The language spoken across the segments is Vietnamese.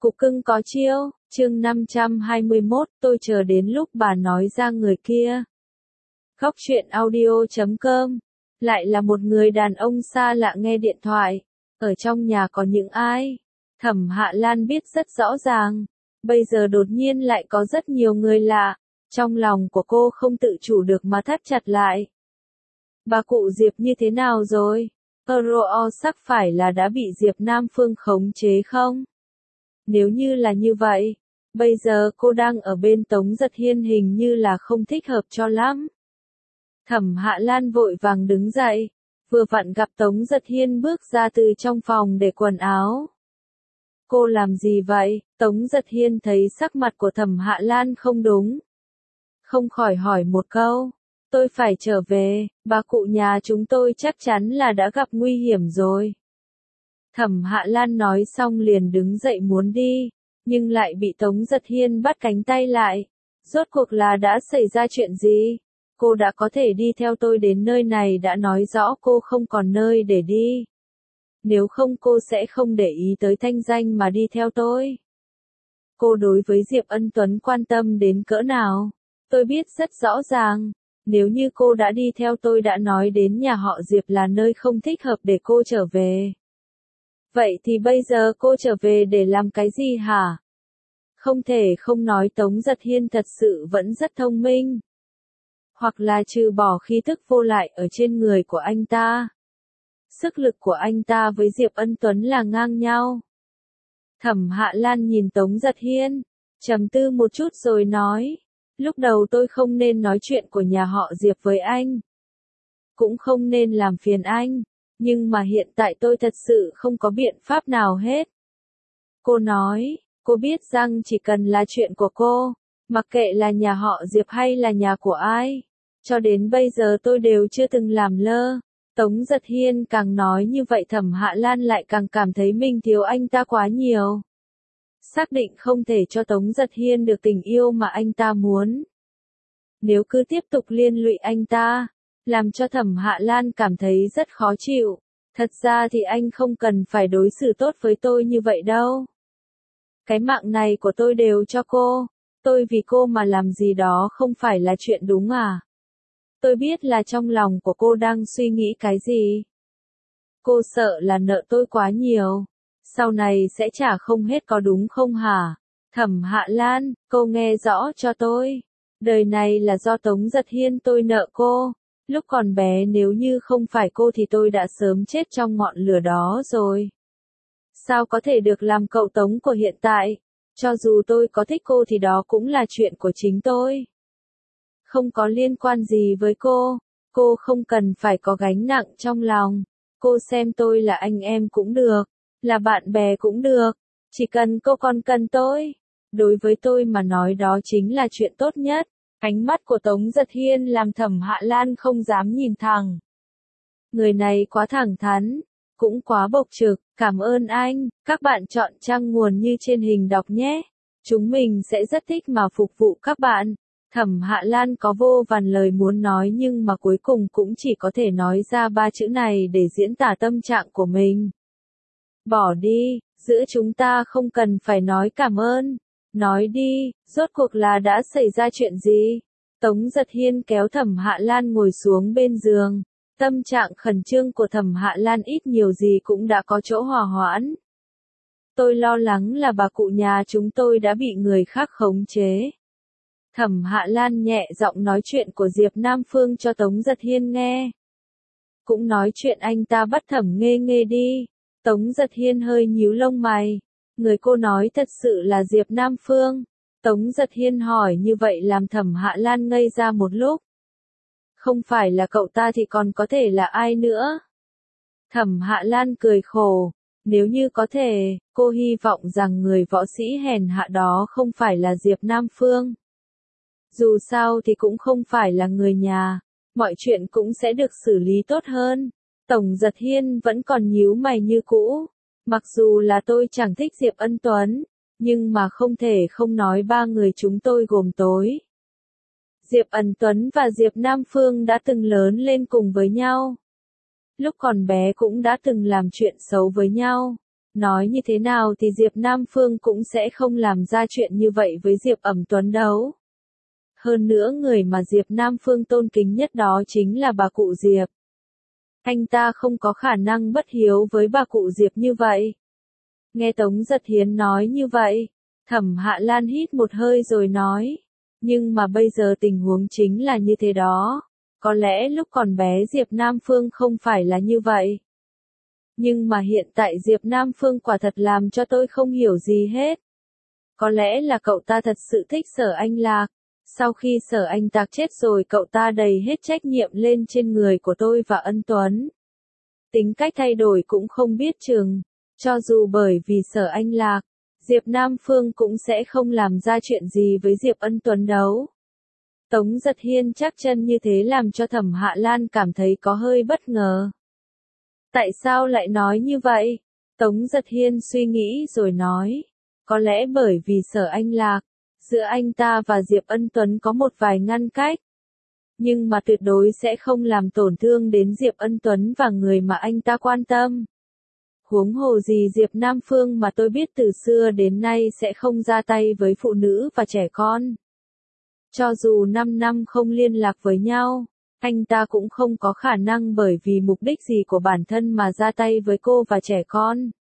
Cục cưng có chiêu, chương 521, tôi chờ đến lúc bà nói ra người kia. Góc truyện audio.com. Lại là một người đàn ông xa lạ nghe điện thoại. Ở trong nhà có những ai? Thẩm Hạ Lan biết rất rõ ràng. Bây giờ đột nhiên lại có rất nhiều người lạ. Trong lòng của cô không tự chủ được mà thắt chặt lại. Bà cụ Diệp như thế nào rồi? Euro sắc phải là đã bị Diệp Nam Phương khống chế không? Nếu như là như vậy, bây giờ cô đang ở bên Tống Giật Hiên hình như là không thích hợp cho lắm. Thẩm Hạ Lan vội vàng đứng dậy, vừa vặn gặp Tống Giật Hiên bước ra từ trong phòng để quần áo. Cô làm gì vậy? Tống Giật Hiên thấy sắc mặt của Thẩm Hạ Lan không đúng. Không khỏi hỏi một câu, tôi phải trở về, bà cụ nhà chúng tôi chắc chắn là đã gặp nguy hiểm rồi. Thẩm Hạ Lan nói xong liền đứng dậy muốn đi, nhưng lại bị Tống Giật Hiên bắt cánh tay lại. Rốt cuộc là đã xảy ra chuyện gì? Cô đã có thể đi theo tôi đến nơi này đã nói rõ cô không còn nơi để đi. Nếu không cô sẽ không để ý tới thanh danh mà đi theo tôi. Cô đối với Diệp Ân Tuấn quan tâm đến cỡ nào? Tôi biết rất rõ ràng. Nếu như cô đã đi theo tôi đã nói đến nhà họ Diệp là nơi không thích hợp để cô trở về. Vậy thì bây giờ cô trở về để làm cái gì hả? Không thể không nói Tống Giật Hiên thật sự vẫn rất thông minh. Hoặc là trừ bỏ khí thức vô lại ở trên người của anh ta. Sức lực của anh ta với Diệp Ân Tuấn là ngang nhau. Thẩm Hạ Lan nhìn Tống Giật Hiên, trầm tư một chút rồi nói. Lúc đầu tôi không nên nói chuyện của nhà họ Diệp với anh. Cũng không nên làm phiền anh. Nhưng mà hiện tại tôi thật sự không có biện pháp nào hết. Cô nói, cô biết rằng chỉ cần là chuyện của cô, mặc kệ là nhà họ Diệp hay là nhà của ai, cho đến bây giờ tôi đều chưa từng làm lơ. Tống Giật Hiên càng nói như vậy Thẩm Hạ Lan lại càng cảm thấy mình thiếu anh ta quá nhiều. Xác định không thể cho Tống Giật Hiên được tình yêu mà anh ta muốn. Nếu cứ tiếp tục liên lụy anh ta, làm cho Thẩm Hạ Lan cảm thấy rất khó chịu. Thật ra thì anh không cần phải đối xử tốt với tôi như vậy đâu. Cái mạng này của tôi đều cho cô. Tôi vì cô mà làm gì đó không phải là chuyện đúng à? Tôi biết là trong lòng của cô đang suy nghĩ cái gì. Cô sợ là nợ tôi quá nhiều. Sau này sẽ trả không hết có đúng không hả? Thẩm Hạ Lan, cô nghe rõ cho tôi. Đời này là do Tống Giật Hiên tôi nợ cô. Lúc còn bé nếu như không phải cô thì tôi đã sớm chết trong ngọn lửa đó rồi. Sao có thể được làm cậu Tống của hiện tại? Cho dù tôi có thích cô thì đó cũng là chuyện của chính tôi. Không có liên quan gì với cô không cần phải có gánh nặng trong lòng. Cô xem tôi là anh em cũng được, là bạn bè cũng được, chỉ cần cô còn cần tôi. Đối với tôi mà nói đó chính là chuyện tốt nhất. Ánh mắt của Tống Giật Hiên làm Thẩm Hạ Lan không dám nhìn thẳng. Người này quá thẳng thắn, cũng quá bộc trực, cảm ơn anh, các bạn chọn trang nguồn như trên hình đọc nhé. Chúng mình sẽ rất thích mà phục vụ các bạn. Thẩm Hạ Lan có vô vàn lời muốn nói nhưng mà cuối cùng cũng chỉ có thể nói ra 3 chữ này để diễn tả tâm trạng của mình. Bỏ đi, giữa chúng ta không cần phải nói cảm ơn. Nói đi, rốt cuộc là đã xảy ra chuyện gì? Tống Giật Hiên kéo Thẩm Hạ Lan ngồi xuống bên giường. Tâm trạng khẩn trương của Thẩm Hạ Lan ít nhiều gì cũng đã có chỗ hòa hoãn. Tôi lo lắng là bà cụ nhà chúng tôi đã bị người khác khống chế. Thẩm Hạ Lan nhẹ giọng nói chuyện của Diệp Nam Phương cho Tống Giật Hiên nghe. Cũng nói chuyện anh ta bắt Thẩm Nghê Nghê đi. Tống Giật Hiên hơi nhíu lông mày. Người cô nói thật sự là Diệp Nam Phương. Tống Giật Hiên hỏi như vậy làm Thẩm Hạ Lan ngây ra một lúc. Không phải là cậu ta thì còn có thể là ai nữa? Thẩm Hạ Lan cười khổ. Nếu như có thể, cô hy vọng rằng người võ sĩ hèn hạ đó không phải là Diệp Nam Phương. Dù sao thì cũng không phải là người nhà. Mọi chuyện cũng sẽ được xử lý tốt hơn. Tống Giật Hiên vẫn còn nhíu mày như cũ. Mặc dù là tôi chẳng thích Diệp Ân Tuấn, nhưng mà không thể không nói 3 người chúng tôi gồm tối. Diệp Ân Tuấn và Diệp Nam Phương đã từng lớn lên cùng với nhau. Lúc còn bé cũng đã từng làm chuyện xấu với nhau. Nói như thế nào thì Diệp Nam Phương cũng sẽ không làm ra chuyện như vậy với Diệp Ẩm Tuấn đâu. Hơn nữa người mà Diệp Nam Phương tôn kính nhất đó chính là bà cụ Diệp. Anh ta không có khả năng bất hiếu với bà cụ Diệp như vậy. Nghe Tống Giật Hiên nói như vậy, Thẩm Hạ Lan hít một hơi rồi nói. Nhưng mà bây giờ tình huống chính là như thế đó. Có lẽ lúc còn bé Diệp Nam Phương không phải là như vậy. Nhưng mà hiện tại Diệp Nam Phương quả thật làm cho tôi không hiểu gì hết. Có lẽ là cậu ta thật sự thích Sở Anh Lạc. Sau khi Sở Anh Tạc chết rồi cậu ta đầy hết trách nhiệm lên trên người của tôi và Ân Tuấn. Tính cách thay đổi cũng không biết chừng. Cho dù bởi vì Sở Anh Lạc, Diệp Nam Phương cũng sẽ không làm ra chuyện gì với Diệp Ân Tuấn đâu. Tống Giật Hiên chắc chân như thế làm cho Thẩm Hạ Lan cảm thấy có hơi bất ngờ. Tại sao lại nói như vậy? Tống Giật Hiên suy nghĩ rồi nói. Có lẽ bởi vì Sở Anh Lạc, giữa anh ta và Diệp Ân Tuấn có một vài ngăn cách. Nhưng mà tuyệt đối sẽ không làm tổn thương đến Diệp Ân Tuấn và người mà anh ta quan tâm. Huống hồ gì Diệp Nam Phương mà tôi biết từ xưa đến nay sẽ không ra tay với phụ nữ và trẻ con. Cho dù 5 năm không liên lạc với nhau, anh ta cũng không có khả năng bởi vì mục đích gì của bản thân mà ra tay với cô và trẻ con.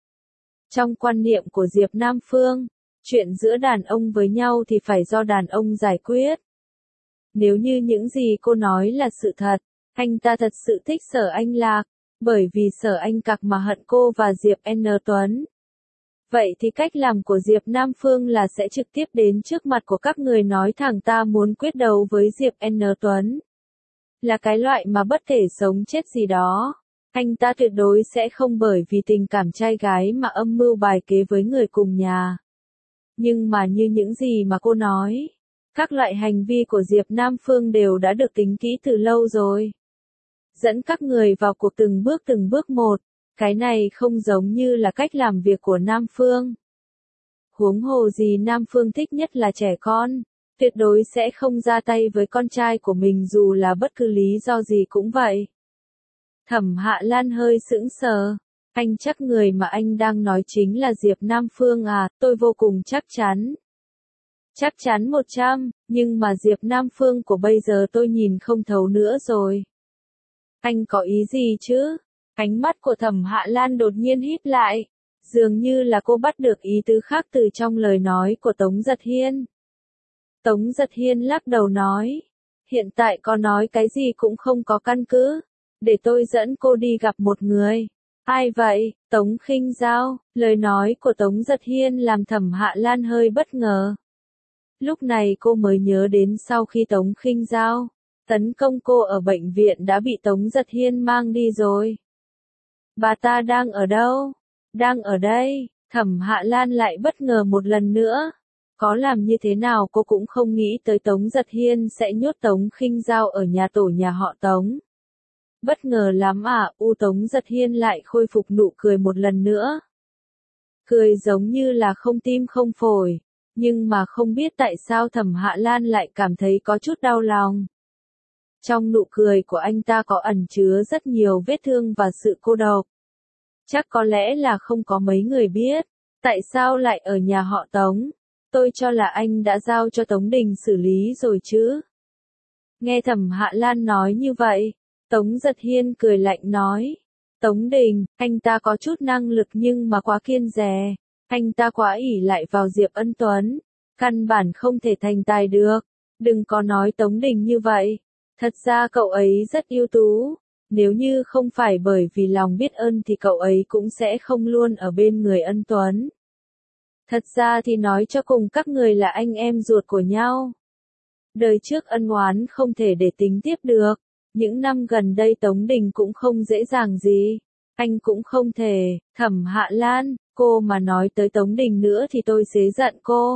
Trong quan niệm của Diệp Nam Phương, chuyện giữa đàn ông với nhau thì phải do đàn ông giải quyết. Nếu như những gì cô nói là sự thật, anh ta thật sự thích Sở Anh Lạc, bởi vì Sở Anh Cạc mà hận cô và Diệp N. Tuấn. Vậy thì cách làm của Diệp Nam Phương là sẽ trực tiếp đến trước mặt của các người nói thẳng ta muốn quyết đấu với Diệp N. Tuấn. Là cái loại mà bất thể sống chết gì đó. Anh ta tuyệt đối sẽ không bởi vì tình cảm trai gái mà âm mưu bài kế với người cùng nhà. Nhưng mà như những gì mà cô nói, các loại hành vi của Diệp Nam Phương đều đã được tính kỹ từ lâu rồi. Dẫn các người vào cuộc từng bước một, cái này không giống như là cách làm việc của Nam Phương. Huống hồ gì Nam Phương thích nhất là trẻ con, tuyệt đối sẽ không ra tay với con trai của mình dù là bất cứ lý do gì cũng vậy. Thẩm Hạ Lan hơi sững sờ. Anh chắc người mà anh đang nói chính là Diệp Nam Phương à, tôi vô cùng chắc chắn. Chắc chắn 100, nhưng mà Diệp Nam Phương của bây giờ tôi nhìn không thấu nữa rồi. Anh có ý gì chứ? Ánh mắt của Thẩm Hạ Lan đột nhiên híp lại. Dường như là cô bắt được ý tứ khác từ trong lời nói của Tống Giật Hiên. Tống Giật Hiên lắc đầu nói. Hiện tại có nói cái gì cũng không có căn cứ. Để tôi dẫn cô đi gặp một người. Ai vậy? Tống Khinh Giao. Lời nói của Tống Giật Hiên làm Thẩm Hạ Lan hơi bất ngờ. Lúc này cô mới nhớ đến sau khi Tống Khinh Giao tấn công cô ở bệnh viện đã bị Tống Giật Hiên mang đi rồi. Bà ta đang ở đâu? Đang ở đây. Thẩm Hạ Lan lại bất ngờ một lần nữa. Có làm như thế nào cô cũng không nghĩ tới Tống Giật Hiên sẽ nhốt Tống Khinh Giao ở nhà tổ nhà họ Tống. Bất ngờ lắm à, Tống Giật Hiên lại khôi phục nụ cười một lần nữa. Cười giống như là không tim không phổi, nhưng mà không biết tại sao Thẩm Hạ Lan lại cảm thấy có chút đau lòng. Trong nụ cười của anh ta có ẩn chứa rất nhiều vết thương và sự cô độc. Chắc có lẽ là không có mấy người biết, tại sao lại ở nhà họ Tống. Tôi cho là anh đã giao cho Tống Đình xử lý rồi chứ. Nghe Thẩm Hạ Lan nói như vậy, Tống Giật Hiên cười lạnh nói. Tống Đình, anh ta có chút năng lực nhưng mà quá kiên dè. Anh ta quá ỷ lại vào Diệp Ân Tuấn. Căn bản không thể thành tài được. Đừng có nói Tống Đình như vậy. Thật ra cậu ấy rất ưu tú. Nếu như không phải bởi vì lòng biết ơn thì cậu ấy cũng sẽ không luôn ở bên người Ân Tuấn. Thật ra thì nói cho cùng các người là anh em ruột của nhau. Đời trước ân oán không thể để tính tiếp được. Những năm gần đây Tống Đình cũng không dễ dàng gì. Anh cũng không thể. Thẩm Hạ Lan, cô mà nói tới Tống Đình nữa thì tôi xế giận cô.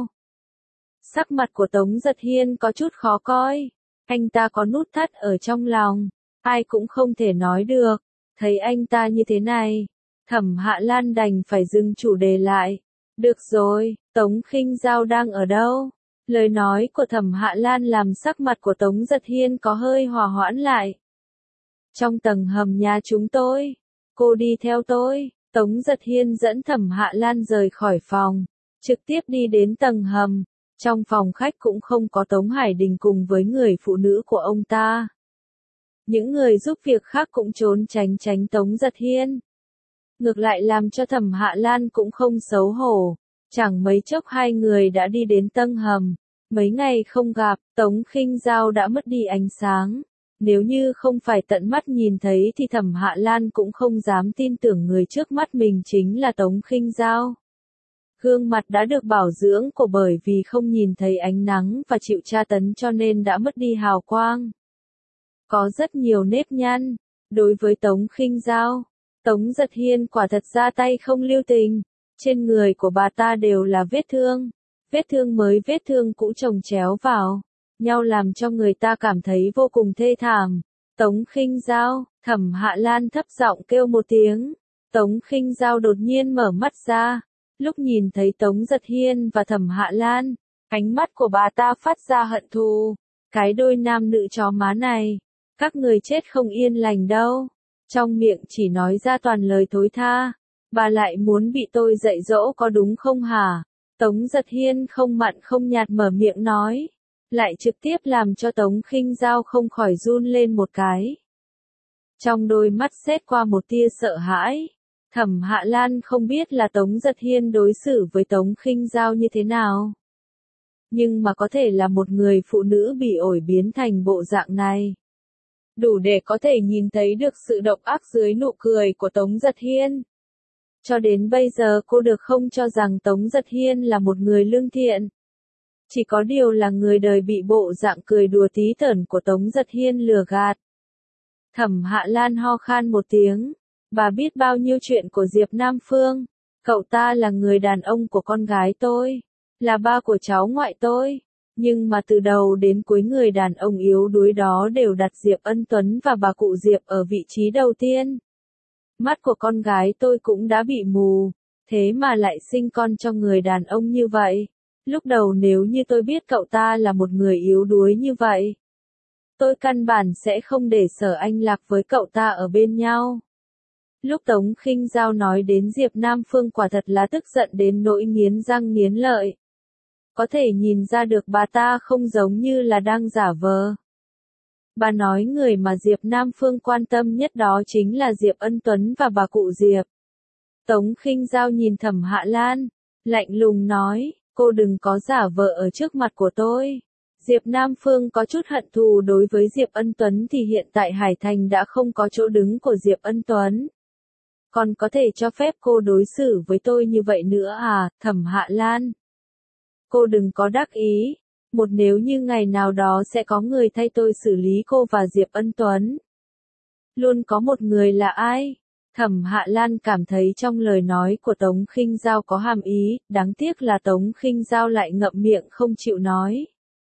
Sắc mặt của Tống Giật Hiên có chút khó coi. Anh ta có nút thắt ở trong lòng. Ai cũng không thể nói được. Thấy anh ta như thế này, Thẩm Hạ Lan đành phải dừng chủ đề lại. Được rồi, Tống Khinh Giao đang ở đâu? Lời nói của Thẩm Hạ Lan làm sắc mặt của Tống Giật Hiên có hơi hòa hoãn lại. Trong tầng hầm nhà chúng tôi. Cô đi theo tôi. Tống Giật Hiên dẫn Thẩm Hạ Lan rời khỏi phòng, trực tiếp đi đến tầng hầm. Trong phòng khách cũng không có Tống Hải Đình cùng với người phụ nữ của ông ta. Những người giúp việc khác cũng trốn tránh Tống Giật Hiên. Ngược lại làm cho Thẩm Hạ Lan cũng không xấu hổ. Chẳng mấy chốc hai người đã đi đến tầng hầm. Mấy ngày không gặp, Tống Khinh Dao đã mất đi ánh sáng. Nếu như không phải tận mắt nhìn thấy thì Thẩm Hạ Lan cũng không dám tin tưởng người trước mắt mình chính là Tống Khinh Dao. Gương mặt đã được bảo dưỡng của bởi vì không nhìn thấy ánh nắng và chịu tra tấn cho nên đã mất đi hào quang. Có rất nhiều nếp nhăn. Đối với Tống Khinh Dao, Tống Giật Hiên quả thật ra tay không lưu tình. Trên người của bà ta đều là vết thương. Vết thương mới vết thương cũ chồng chéo vào nhau làm cho người ta cảm thấy vô cùng thê thảm. Tống Khinh Dao, Thẩm Hạ Lan thấp giọng kêu một tiếng. Tống Khinh Dao đột nhiên mở mắt ra. Lúc nhìn thấy Tống Giật Hiên và Thẩm Hạ Lan, ánh mắt của bà ta phát ra hận thù. Cái đôi nam nữ chó má này, các người chết không yên lành đâu. Trong miệng chỉ nói ra toàn lời thối tha. Bà lại muốn bị tôi dạy dỗ có đúng không hả? Tống Giật Hiên không mặn không nhạt mở miệng nói. Lại trực tiếp làm cho Tống Khinh Dao không khỏi run lên một cái. Trong đôi mắt xẹt qua một tia sợ hãi. Thẩm Hạ Lan không biết là Tống Giật Hiên đối xử với Tống Khinh Dao như thế nào. Nhưng mà có thể là một người phụ nữ bị ổi biến thành bộ dạng này. Đủ để có thể nhìn thấy được sự độc ác dưới nụ cười của Tống Giật Hiên. Cho đến bây giờ cô được không cho rằng Tống Giật Hiên là một người lương thiện. Chỉ có điều là người đời bị bộ dạng cười đùa tí tởn của Tống Giật Hiên lừa gạt. Thẩm Hạ Lan ho khan một tiếng. Bà biết bao nhiêu chuyện của Diệp Nam Phương. Cậu ta là người đàn ông của con gái tôi. Là ba của cháu ngoại tôi. Nhưng mà từ đầu đến cuối người đàn ông yếu đuối đó đều đặt Diệp Ân Tuấn và bà cụ Diệp ở vị trí đầu tiên. Mắt của con gái tôi cũng đã bị mù. Thế mà lại sinh con cho người đàn ông như vậy. Lúc đầu nếu như tôi biết cậu ta là một người yếu đuối như vậy, tôi căn bản sẽ không để Sở Anh Lạc với cậu ta ở bên nhau. Lúc Tống Khinh Dao nói đến Diệp Nam Phương quả thật là tức giận đến nỗi nghiến răng nghiến lợi. Có thể nhìn ra được bà ta không giống như là đang giả vờ. Bà nói người mà Diệp Nam Phương quan tâm nhất đó chính là Diệp Ân Tuấn và bà cụ Diệp. Tống Khinh Dao nhìn Thẩm Hạ Lan, lạnh lùng nói, cô đừng có giả vờ ở trước mặt của tôi. Diệp Nam Phương có chút hận thù đối với Diệp Ân Tuấn thì hiện tại Hải Thành đã không có chỗ đứng của Diệp Ân Tuấn. Còn có thể cho phép cô đối xử với tôi như vậy nữa à, Thẩm Hạ Lan? Cô đừng có đắc ý. Một nếu như ngày nào đó sẽ có người thay tôi xử lý cô và Diệp Ân Tuấn. Luôn có một người là ai? Thẩm Hạ Lan cảm thấy trong lời nói của Tống Khinh Dao có hàm ý, đáng tiếc là Tống Khinh Dao lại ngậm miệng không chịu nói.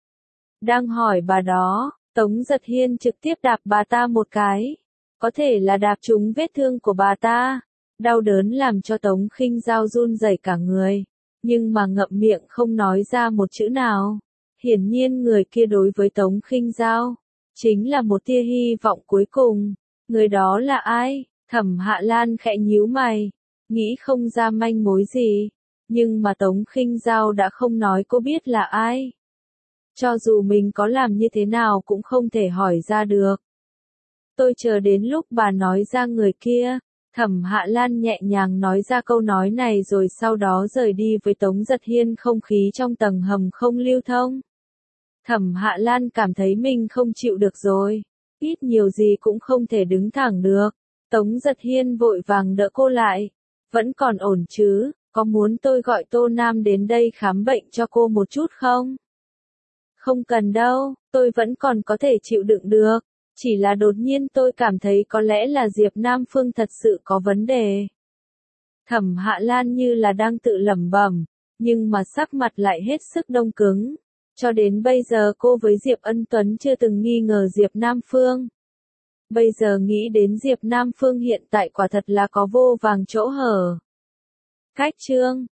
Đang hỏi bà đó, Tống Giật Hiên trực tiếp đạp bà ta một cái. Có thể là đạp trúng vết thương của bà ta. Đau đớn làm cho Tống Khinh Dao run rẩy cả người. Nhưng mà ngậm miệng không nói ra một chữ nào. Hiển nhiên người kia đối với Tống Khinh Dao chính là một tia hy vọng cuối cùng. Người đó là ai? Thẩm Hạ Lan khẽ nhíu mày, nghĩ không ra manh mối gì. Nhưng mà Tống Khinh Dao đã không nói cô biết là ai. Cho dù mình có làm như thế nào cũng không thể hỏi ra được. Tôi chờ đến lúc bà nói ra người kia. Thẩm Hạ Lan nhẹ nhàng nói ra câu nói này rồi sau đó rời đi với Tống Giật Hiên. Không khí trong tầng hầm không lưu thông. Thẩm Hạ Lan cảm thấy mình không chịu được rồi. Ít nhiều gì cũng không thể đứng thẳng được. Tống Giật Hiên vội vàng đỡ cô lại. Vẫn còn ổn chứ, có muốn tôi gọi Tô Nam đến đây khám bệnh cho cô một chút không? Không cần đâu, tôi vẫn còn có thể chịu đựng được. Chỉ là đột nhiên tôi cảm thấy có lẽ là Diệp Nam Phương thật sự có vấn đề. Thẩm Hạ Lan như là đang tự lẩm bẩm, nhưng mà sắc mặt lại hết sức đông cứng. Cho đến bây giờ cô với Diệp Ân Tuấn chưa từng nghi ngờ Diệp Nam Phương. Bây giờ nghĩ đến Diệp Nam Phương hiện tại quả thật là có vô vàng chỗ hở. Cách chương